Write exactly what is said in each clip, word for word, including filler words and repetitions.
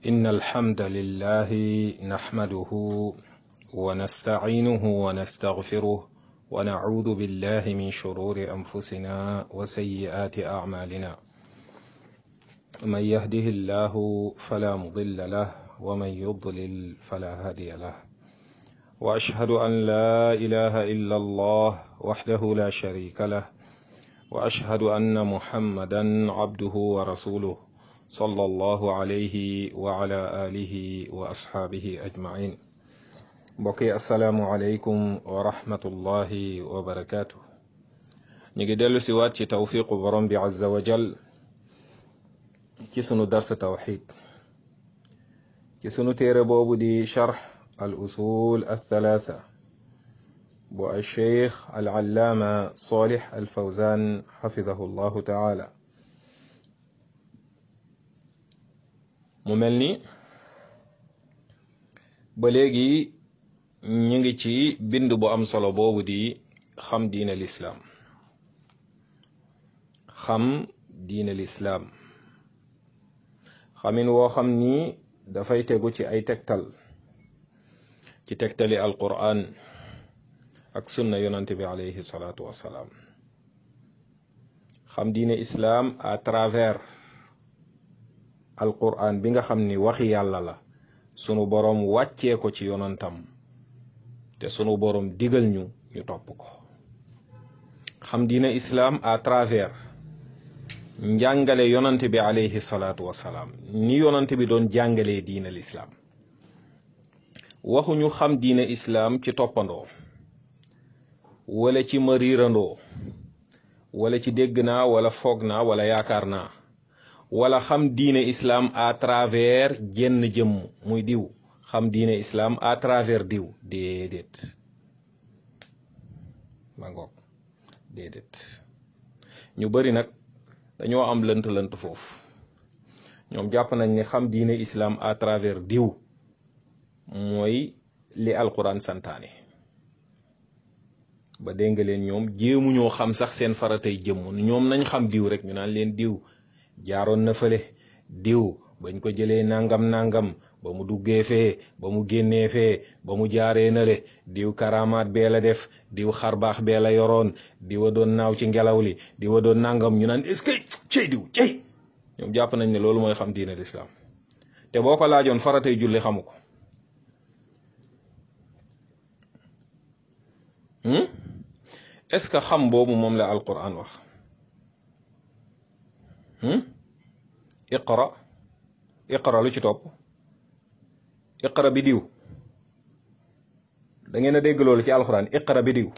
إن الحمد لله نحمده ونستعينه ونستغفره ونعوذ بالله من شرور أنفسنا وسيئات أعمالنا من يهده الله فلا مضل له ومن يضلل فلا هادي له وأشهد أن لا إله إلا الله وحده لا شريك له وأشهد أن محمدا عبده ورسوله صلى الله عليه وعلى آله وأصحابه أجمعين بقي السلام عليكم ورحمة الله وبركاته نيجي دلو سوات توفيق برم عز وجل كسنو درس توحيد كسنو تيربو دي شرح الأصول الثلاثة بو الشيخ العلامة صالح الفوزان حفظه الله تعالى مملني بلغي نيغي تي بند بو ام solo bobu di xam diin l'islam xam diin l'islam xamin wo xam ni da fay tegu ci ay tektal ci tektali alquran ak sunna yonante bi alayhi salatu wassalam xam diine islam à travers alquran bi nga xam ni waxi yàlla la sunu borom wàccee ko ci yonantam te sunu borom digal ñu ñu topp ko xam diine islam à travers njàngale yonante bi alayhi salatu wassalam ni yonante bi doon jàngalee diine l'islam waxuñu xam diine islam ci toppandoo wala ci mariirandoo wala ci dégg naa wala foog naa wala yaakaar naa wala xam diine islam à travers jenn jëmm muy diw xam diine islam à travers diw déedéet ma ngoog déedéet ñu bari nag dañoo am lënt lënt foofu ñoom jàpp nañ ne xam diine islam à travers diw mooy li alquran santaane ba dégg nga leen ñoom jéemu ñoo xam sax seen faratay jëmm ñoom nañ xam diw rek ñu naan leen diw jaaroon na fële diw bañ ko jëlee nangam nangam ba mu duggee fee ba mu génnee fee ba mu jaaree na le diw karamaat bee la def diw xarbaax bee la yoroon diwa doon naaw ci ngelaw li diwa doon nangam ñu naan est-ce que cey diw cey ñoom jàpp nañ ne loolu mooy xam diine l'islam te boo ko laajoon faratay julli xamu ko est-ce que xam boobu moom la alquran wax iqra iqra lu ci topp iqra bi diw da ngeen a dégg loolu ci alquran iqra bi diw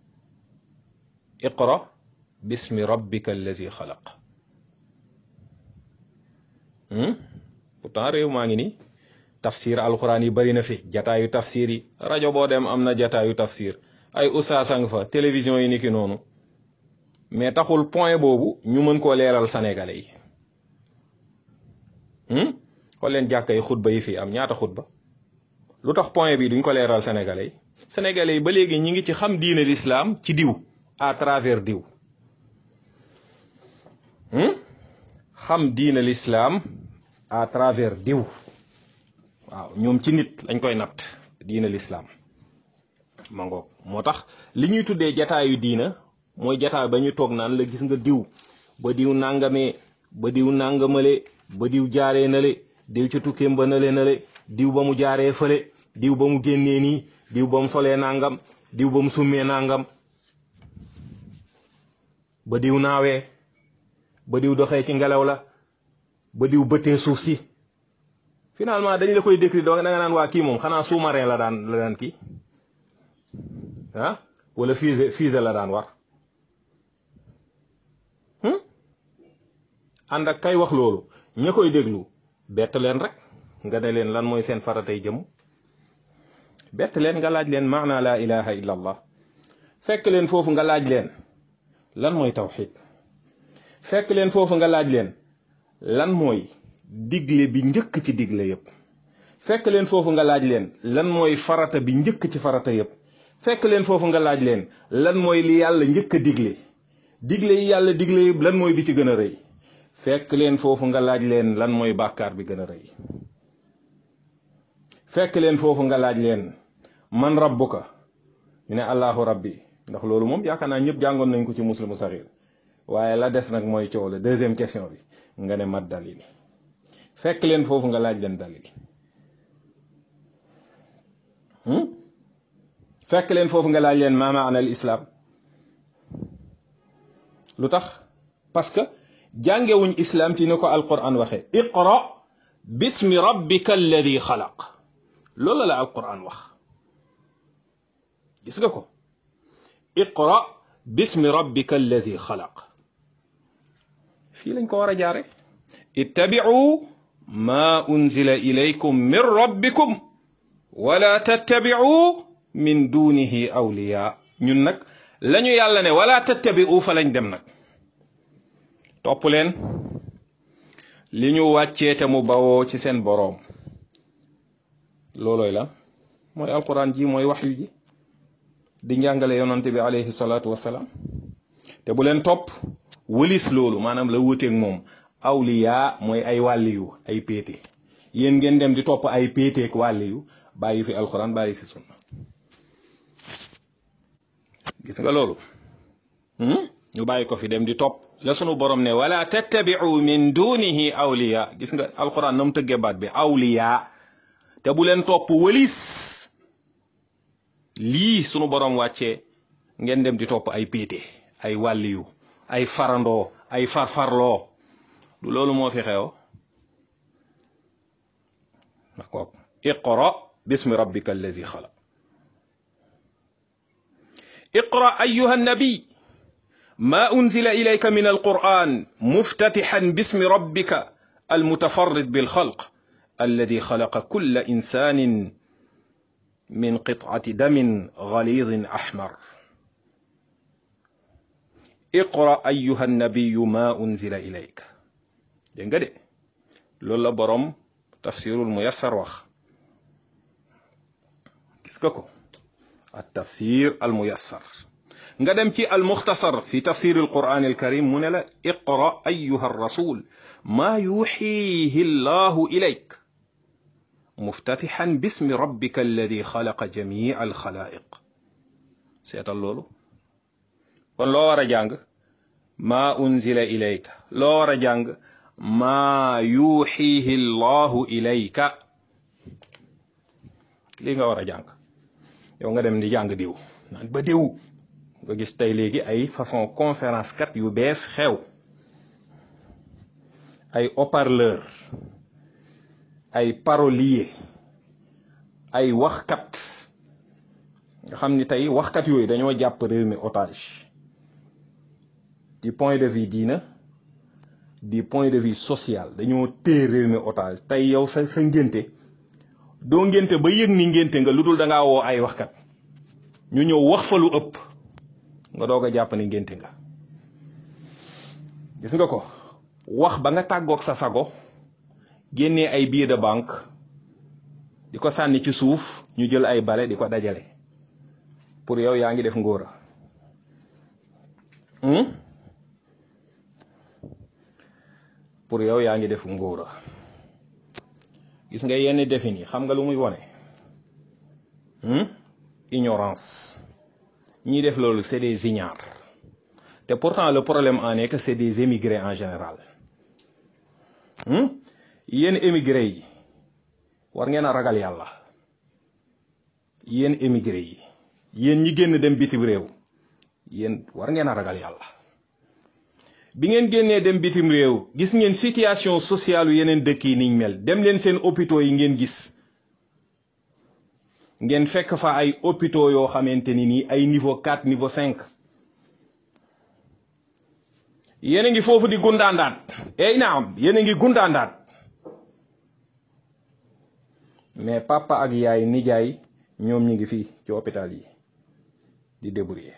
iqra bismi rabbika allazi xalaq pourtant réew maa ngi ni tafsir alquran yi bari na fi jataayu tafsir yi rajo boo dem am na jataayu tafsir ay usaasang fa télévision yi niki noonu mais taxul point boobu ñu mën koo leeral sénégalais yi xool leen jàkka yi xutba yi fii am ñaata xutba lu tax point bi duñ ko leeral sénégalais yi sénégalais yi ba léegi ñi ngi ci xam diine l'islam ci diw à travers diw xam diine l'islam à travers diw waaw ñoom ci nit lañ koy natt diine l'islam ma ngoog moo tax li ñuy tuddee jataayu diina mooy jataay ba ñu toog naan la gis nga diw ba diw nangamee ba diw nangamale ba diw jaaree na le diw ca tukkeem ba na le na le diw ba mu jaaree fële diw ba mu génnee nii diw ba mu solee nangam diw ba mu summee nangam ba diw naawee ba diw doxee ci ngelaw la ba diw bëttee suuf si finalement dañ la koy décrire da nga naan waa kii moom xanaa sous-marin la daan la daan kii ah wala fusée fusée la daan war ànd ak kay wax loolu ña koy déglu bett leen rek nga ne leen lan mooy seen faratay jëm bett leen nga laaj leen maana la ilaha illa allah fekk leen foofu nga laaj leen lan mooy tawxid fekk leen foofu nga laaj leen lan mooy digle bi njëkk ci digle yépp fekk leen foofu nga laaj leen lan mooy farata bi njëkk ci farata yépp fekk leen foofu nga laaj leen lan mooy li yàlla njëkk a digle digle yi yàlla digle yépp lan mooy bi ci gën a rëy fekk leen foofu nga laaj leen lan mooy bàkkaar bi gën a rëy fekk leen foofu nga laaj leen man rabbuka ñu ne allahu rabbi ndax loolu moom yaakaar naa ñëpp jàngoon nañ ko ci muslimu saxiir waaye la des nag mooy coow la deuxième question bi nga ne mat dalil fekk leen foofu nga laaj leen dalil fekk leen foofu nga laaj leen ma maana al islam lu tax parce que jàngewuñ islam ci ni ko alquran waxee iqra bismi rabbika alladi xalaq loolu la alquran wax gis nga ko iqra bismi rabbika alladi xalaq fii lañ ko war a jaare ittabi'u ma unzila ilaykum min rabbikum wala tattabi'u min dunihi awliya ñun nag lañu yàlla ne wala tattabi'u fa lañ dem nag topp leen li ñu wàccee te mu bawoo ci seen boroom loolooy la mooy alquran ji mooy waxyu ji di njàngale yonante bi alayhi salaatu wasalaam te bu leen topp wëlis loolu maanaam la wuteeg moom awliya mooy ay wàlliyu ay péete yéen ngeen dem di topp ay péeteek wàlliyu bàyyi fi alquran bàyyi fi sunna gis nga loolu ñu bàyyi ko fi dem di topp la sunu borom ne wala tattabi'u min dunihi awliya gis nga alquran nam tëggee baat bi awliya te bu leen topp wëlis lii sunu borom wàccee ngeen dem di topp ay péete ay wàlliyu ay farandoo ay farfarloo du loolu moo fi xew d'accord iqra bismi rabbika allazi xalaq iqra ayuha annabi ما أنزل إليك من القرآن مفتتحا باسم ربك المتفرد بالخلق الذي خلق كل إنسان من قطعة دم غليظ أحمر اقرأ أيها النبي ما أنزل إليك دي لولا بروم تفسير الميسر وخ كسككو التفسير الميسر nga dem ci al mukhtasar fi tafsir al quran al karim mu ne la iqra ayyuha ar rasul ma yuhihi allah ilayk muftatihan bismi rabbika alladhi khalaqa jami' al khalaiq seetal loolu kon loo war a jàng ma unzila ilayka loo war a jàng ma yuhihi allah ilayka li nga war a jàng yow nga dem di jàng diw naan ba diw nga gis tey léegi ay façon conférence kat yu bees xew ay haut-parleur ay parolier ay waxkat nga xam ni tey waxkat yooyu dañoo jàpp réew mi otage du point de vue diina du point de vue social dañoo téye réew mi otage tey yow sa sa ngénte doo ngénte ba yëg ni ngénte nga lu dul da ngaa woo ay waxkat ñu ñëw wax fa lu ëpp nga doog a jàpp ni ngénte nga gis nga ko wax ba nga tàggoog sa sago génnee ay billets de banque di ko sànni ci suuf ñu jël ay bale di ko dajale pour yow yaa ngi def ngóora pour yow yaa ngi def ngóora gis nga yenn defin yi xam nga lu muy wone ignorance ñi def loolu c'est des ignares te pourtant le problème en est que c'est des émigrés en général yéen émigrés yi war ngeen a ragal yàlla yéen émigrés yi yéen ñi génn dem bitim réew yéen war ngeen a ragal yàlla bi ngeen génnee dem bitim réew gis ngeen situation sociale yu yeneen dëkk yi niñ mel dem leen seen hôpitaux yi ngeen gis ngeen fekk fa ay hôpitaux yoo xamante ni nii ay niveau quatre niveau cinq yéen a ngi foofu di gundaandaat ey naam yéen a ngi gundaandaat mais papa ak yaay nijaay ñoom ñi ngi fii ci hôpital yi di débrouiller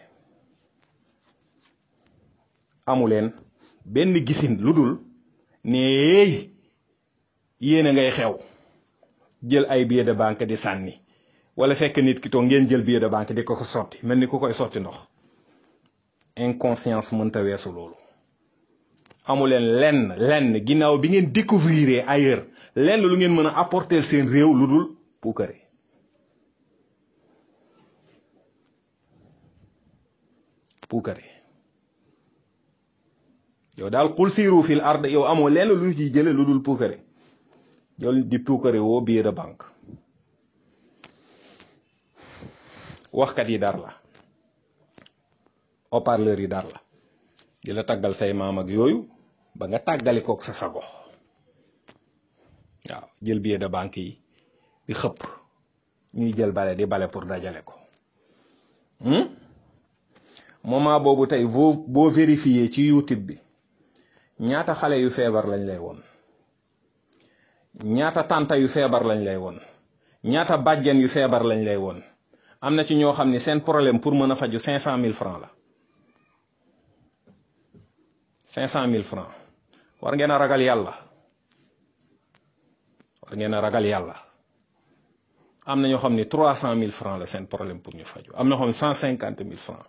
amu leen benn gisin lu dul ne yéen a ngay xew jël ay billets de banque di sànni wala fekk nit ki toog ngeen jël billet de banque di ko ko sotti mel ni ku koy sotti ndox inconscience mënta weesu loolu amu leen lenn lenn ginnaaw bi ngeen découvrir ailleurs lenn lu ngeen mën a apporter seen réew lu dul puukare puukare yow daal qul siiru fil ard yow amoo lenn lu ci jële lu dul puukare jël di puukare woo billet de banque waxkat yi dar la haut-parleur yi dar la di la tàggal say maam ak yooyu ba nga tàggali kook sa sago waaw jël billet de banque yi di xëpp ñuy jël bale di bale pour dajale ko moment boobu tey boo boo vérifier ci YouTube bi ñaata xale yu feebar lañ lay woon ñaata tànta yu feebar lañ lay woon ñaata bàjjen yu feebar lañ lay woon am na ci ñoo xam ni seen problème pour mën a faju cinq cent mille francs la cinq cent mille francs war ngeen a ragal yàlla war ngeen a ragal yàlla am na ñoo xam ni trois cent mille francs la seen problème pour ñu faju am na ñoo xam ne cent cinquante mille francs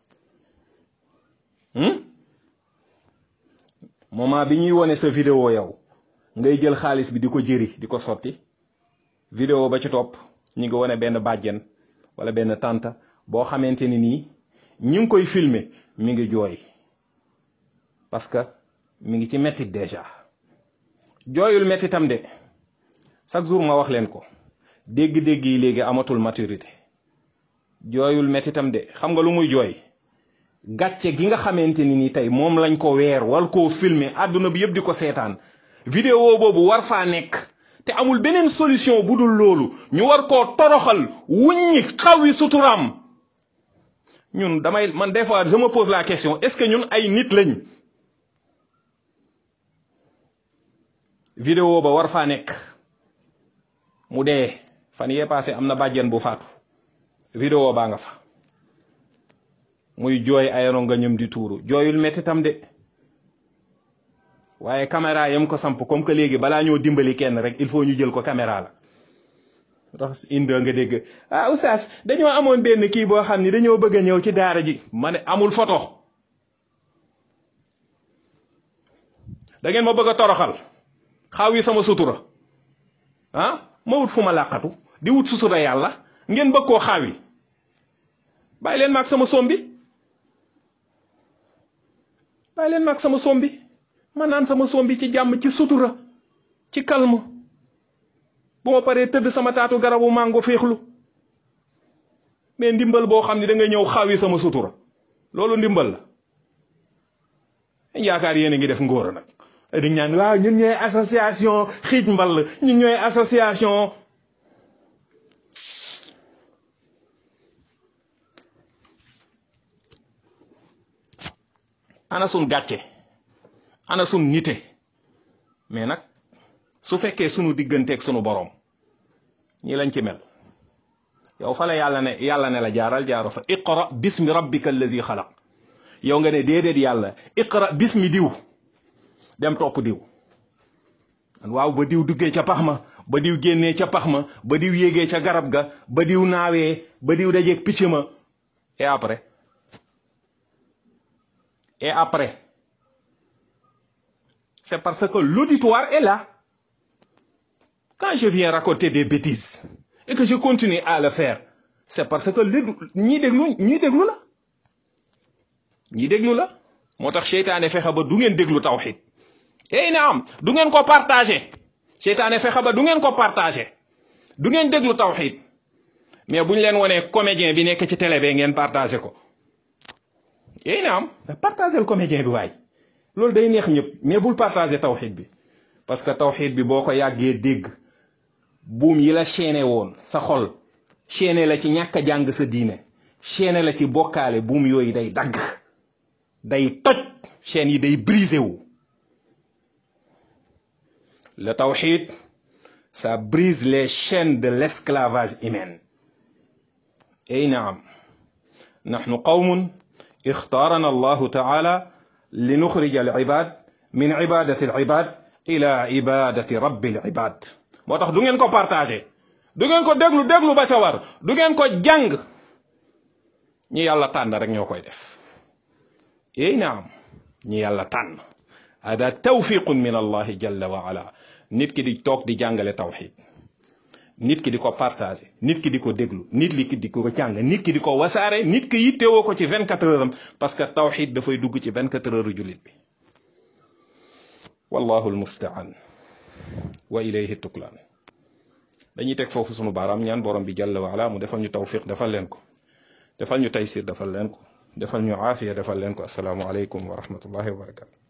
moment bi ñuy wone sa vidéo yow ngay jël xaalis bi di ko jëri di ko sotti vidéo ba ci topp ñi ngi wone benn bàjjen wala benn tànta boo xamante ni nii ñi ngi koy filmer mi ngi jooy parce que mi ngi ci mettit déjà jooyul mettitam de chaque jour ma wax leen ko dégg-dégg yi léegi amatul maturité jooyul mettitam de xam nga lu muy jooy gàcce gi nga xamante ni ni tey moom lañ ko weer wal koo filmer àdduna bi yëpp di ko seetaan vidéo boobu war faa nekk te amul beneen solution bu dul loolu ñu war koo toroxal wuññi xawi suturaam ñun damay man des fois je me pose la question est-ce que ñun ay nit lañ vidéo ba war faa nekk mu dee fan yee passé am na bàjjen bu faatu vidéo baa nga fa muy jooy ay rongañam di tuuru jooyul mettitam de waaye caméra yam ko samp comme que léegi balaa ñoo dimbali kenn rek il faut ñu jël ko caméra la tax indi nga dégg ah oustaz dañoo amoon benn kii boo xam ni dañoo bëgg a ñëw ci daara ji ma ne amul photo da ngeen ma bëgg a toroxal xaaw yi sama sutura ah ma wut fu ma làqatu di wut sutura yàlla ngeen bëgg koo xaaw yi bàyyi leen maag sama sombi bàyyi leen maag sama sombi ma naan sama sombi ci jàmm ci sutura ci calme bu ma paree tëdd sama taatu garabu mango féexlu mais ndimbal boo xam ne da nga ñëw xaaw yi sama sutura loolu ndimbal la yaakaar yéen a ngi def ngóora nag di ñaan waaw ñun ñooy association xiij mbal ñun ñooy association ana sun gàcce ana sun nite mais nag su fekkee sunu digganteeg sunu borom ñi lañ ci mel yow fa la yàlla ne yàlla ne la jaaral jaaro fa iqra bismi rabbika allazi xalaq yow nga ne déedéet yàlla iqra bismi diw dem topp diw waaw ba diw duggee ca pax ma ba diw génnee ca pax ma ba diw yéegee ca garab ga ba diw naawee ba diw dajeeg picc ma et après et après c'est parce que l'auditoire est là quand je viens raconter des bêtises et que je continue à le faire c'est parce que li ñii déglu ñii déglu la ñii déglu la moo tax seytaane fexe ba du ngeen déglu tawhid ey na am du ngeen ko partagé seytaane fexe ba du ngeen ko partagé du ngeen déglu tawhid mais bu ñu leen wonee comédien bi nekk ci télé bi ngeen partagé ko ey na am partagé le comédien bi waay loolu day neex ñëpp mais bul partagé tawhid bi parce que tawhid bi boo ko yàggee dégg buum yi la chaîné woon sa xol chaîné la ci ñàkk a jàng sa diine chaîné la ci bokkaale buum yooyu day dagg day toj chaîne yi day brisé wu le tawhid ça brise les chaînes de l'esclavage humain ay naam nahnu qawmun اختارنا الله تعالى لنخرج العباد من عبادة العباد إلى عبادة رب العباد moo tax du ngeen ko partagé du ngeen ko déglu déglu ba sa war du ngeen ko jàng ñi yàlla tànn rek ñoo koy def eey naam ñi yàlla tànn hada tawfiqun min allahi jalla wa ala nit ki di toog di jàngale tawhid nit ki di ko partager nit ki di ko déglu nit ki di ko jàng nit ki di ko wasaare nit ki yittewoo ko ci vingt-quatre heures am parce que tawxid dafay dugg ci vingt-quatre heures jullit bi wallahu almustaan wa ilayhi tuklaan dañuy teg foofu sunu baaraam ñaan borom bi jalla wa ala mu defal ñu tawfiq defal leen ko defal ñu taysir defal leen ko defal ñu aafiya defal leen ko assalaamu aleykum wa rahmatullahi wa barakatu